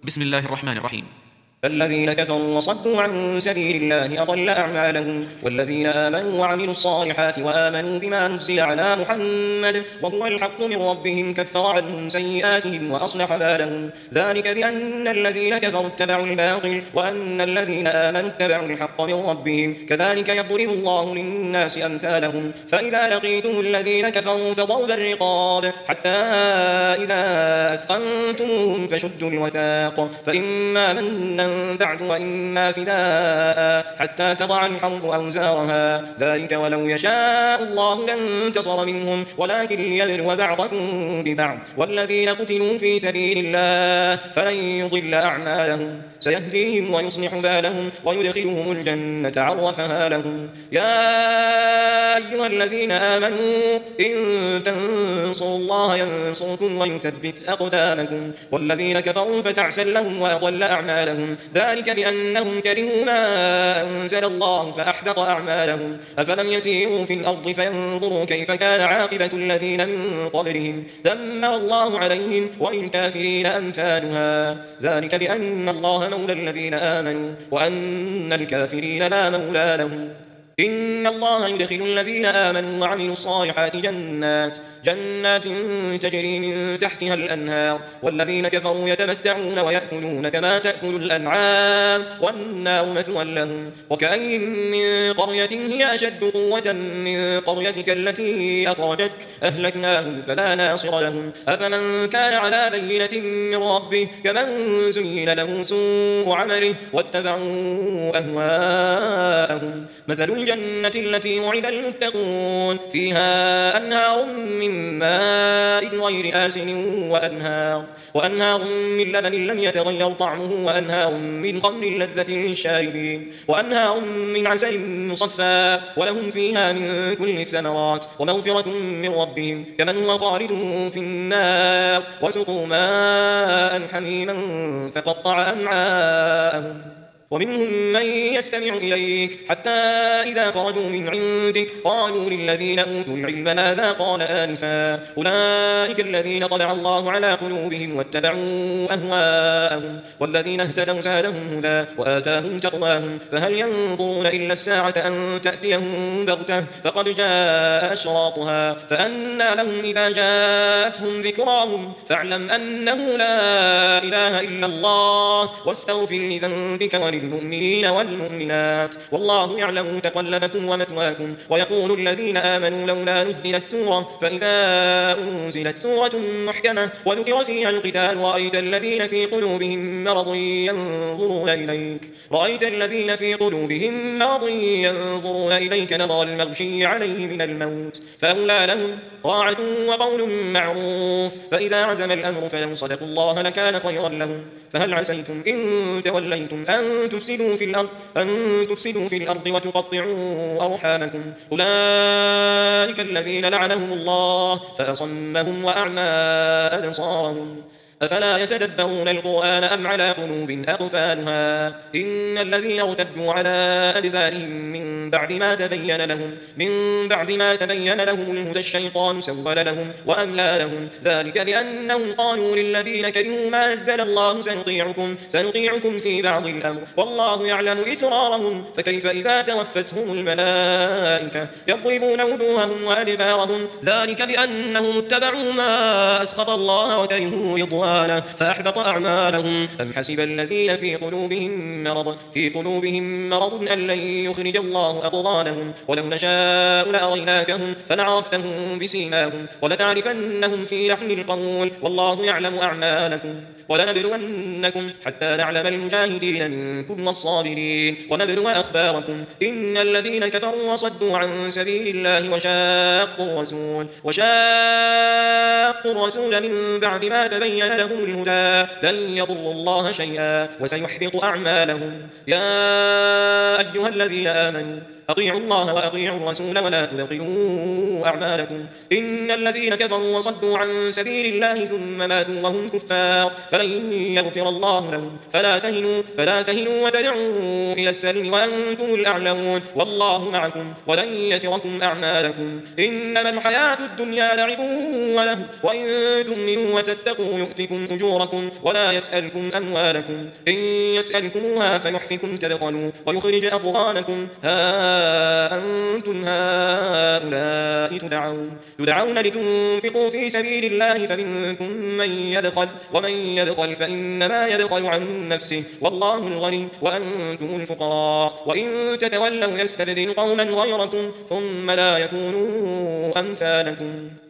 بسم الله الرحمن الرحيم. فالذين كفروا وصدوا عن سبيل الله أضل أعمالهم، والذين آمنوا وعملوا الصالحات وآمنوا بما نزل على محمد وهو الحق من ربهم كفر عنهم سيئاتهم وأصلح بالهم، ذلك بأن الذين كفروا اتبعوا الباطل وأن الذين آمنوا اتبعوا الحق من ربهم، كذلك يضرب الله للناس أمثالهم. فإذا لقيتم الذين كفروا فضرب الرقاب حتى إذا أثخنتموهم فشدوا الوثاق، فإما منا بعد وإما فداء حتى تضع الحرب أوزارها، ذلك ولو يشاء الله لانتصر منهم ولكن ليبلو بعضكم ببعض، والذين قتلوا في سبيل الله فلن يضل أعمالهم، سيهديهم ويصلح بالهم ويدخلهم الجنة عرفها لهم. يا أيها الذين آمنوا إن تنصروا الله ينصركم ويثبت أقدامكم، والذين كفروا فتعسا لهم وأضل أعمالهم، ذلك بأنهم كرهوا ما أنزل الله فأحبط أعمالهم. أفلم يسيروا في الأرض فينظروا كيف كان عاقبة الذين من قبلهم، دمر الله عليهم وللكافرين أمثالها، ذلك بأن الله مولى الذين آمنوا وأن الكافرين لا مولى لهم. إن الله يدخل الذين آمنوا وعملوا الصالحات جنات تجري من تحتها الأنهار، والذين كفروا يتمتعون ويأكلون كما تأكل الأنعام والنار مثوى لهم. وكأين من قرية هي أشد قوة من قريتك التي أخرجتك أهلكناهم فلا ناصر لهم، أفمن كان على بينة من ربه كمن زين له سوء عمله واتبعوا أهواءهم. مثل الجنة التي وعد المتقون فيها أنهار من ماء غير آسن وأنهار من لبن لم يتغير طعمه وأنهار من خمر لذة للشاربين وأنهار من عسل مصفى ولهم فيها من كل الثمرات ومغفرة من ربهم كمن هو خالد في النار وسقوا ماء حميما فقطع أمعاءهم. ومنهم من يستمع إليك حتى إذا خرجوا من عندك قالوا للذين أوتوا العلم ماذا قال آنفا، أولئك الذين طبع الله على قلوبهم واتبعوا أهواءهم، والذين اهتدوا زادهم هدى وآتاهم تقواهم، فهل ينظرون إلا الساعة أن تأتيهم بغتة فقد جاء أشراطها، فأنى لهم إذا جاءتهم ذكراهم، فاعلم أنه لا إله إلا الله واستغفر لذنبك وللمؤمنين والمؤمنات، والله يعلم تقلبكم ومثواكم. ويقول الذين آمنوا لولا نزلت سورة، فإذا أنزلت سورة محكمة وذكر فيها القتال رأيت الذين في قلوبهم مرض ينظرون إليك نظر المغشي عليه من الموت، فأولى لهم طاعة وقول معروف، فإذا عزم الأمر فلو صدقوا الله لكان خيرا لهم. فهل عسيتم إن توليتم أن تفسدوا في الأرض وتقطعوا أرحامكم، أولئك الذين لعنهم الله فأصمهم وأعمى أبصارهم، أفلا يتدبرون القرآن أم على قلوب أقفالها. إن الذين ارتدوا على أدبارهم من بعد ما تبين لهم الهدى الشيطان سول لهم وأملى لهم، ذلك بأنهم قالوا للذين كرهوا ما نزل الله سنطيعكم في بعض الأمر والله يعلم إسرارهم، فكيف إذا توفتهم الملائكة يضربون وجوههم وأدبارهم، ذلك بأنهم اتبعوا ما أسخط الله وكرهوا رضوانه فأحبط أعمالهم. أم حسب الذين في قلوبهم مرض أن لن يخرج الله أضغانهم، ولو نشاء لأريناكهم فلعرفتهم بسيماهم ولتعرفنهم في لحن القول، والله يعلم أعمالكم. ولنبلونكم حتى نعلم المجاهدين منكم والصابرين ونبلو أخباركم. إن الذين كفروا وصدوا عن سبيل الله وشاقوا الرسول من بعد ما تبين لهم الهدى لن يضروا الله شيئا وسيحبط أعمالهم. يا أيها الذين آمنوا أطيعوا الله وأطيعوا الرسول ولا تبطلوا أعمالكم إن الذين كفروا وصدوا عن سبيل الله ثم ماتوا وهم كفار فلن يغفر الله لهم فلا تهنوا وتدعوا إلى السلم وأنتم الأعلمون والله معكم ولن يتركم أعمالكم إنما الحياة الدنيا لعب وله وإن تؤمنوا وتتقوا يؤتكم أجوركم ولا يسألكم أموالكم إن يسألكموها فيحفكم تبخلوا ويخرج أضغانكم ها أنتم هؤلاء تدعون لتنفقوا في سبيل الله فمنكم من يبخل ومن يبخل فإنما يبخل عن نفسه والله الغني وأنتم الفقراء وإن تتولوا يستبدل قوما غيركم ثم لا يكونوا أمثالكم